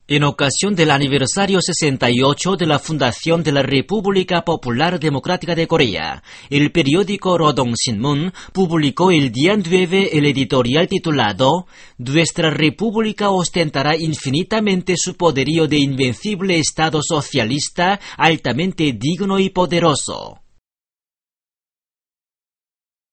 En ocasión del aniversario 68 de la fundación de la República Popular Democrática de Corea, el periódico Rodong Sinmun publicó el día 9 el editorial titulado «Nuestra República ostentará infinitamente su poderío de invencible Estado socialista altamente digno y poderoso».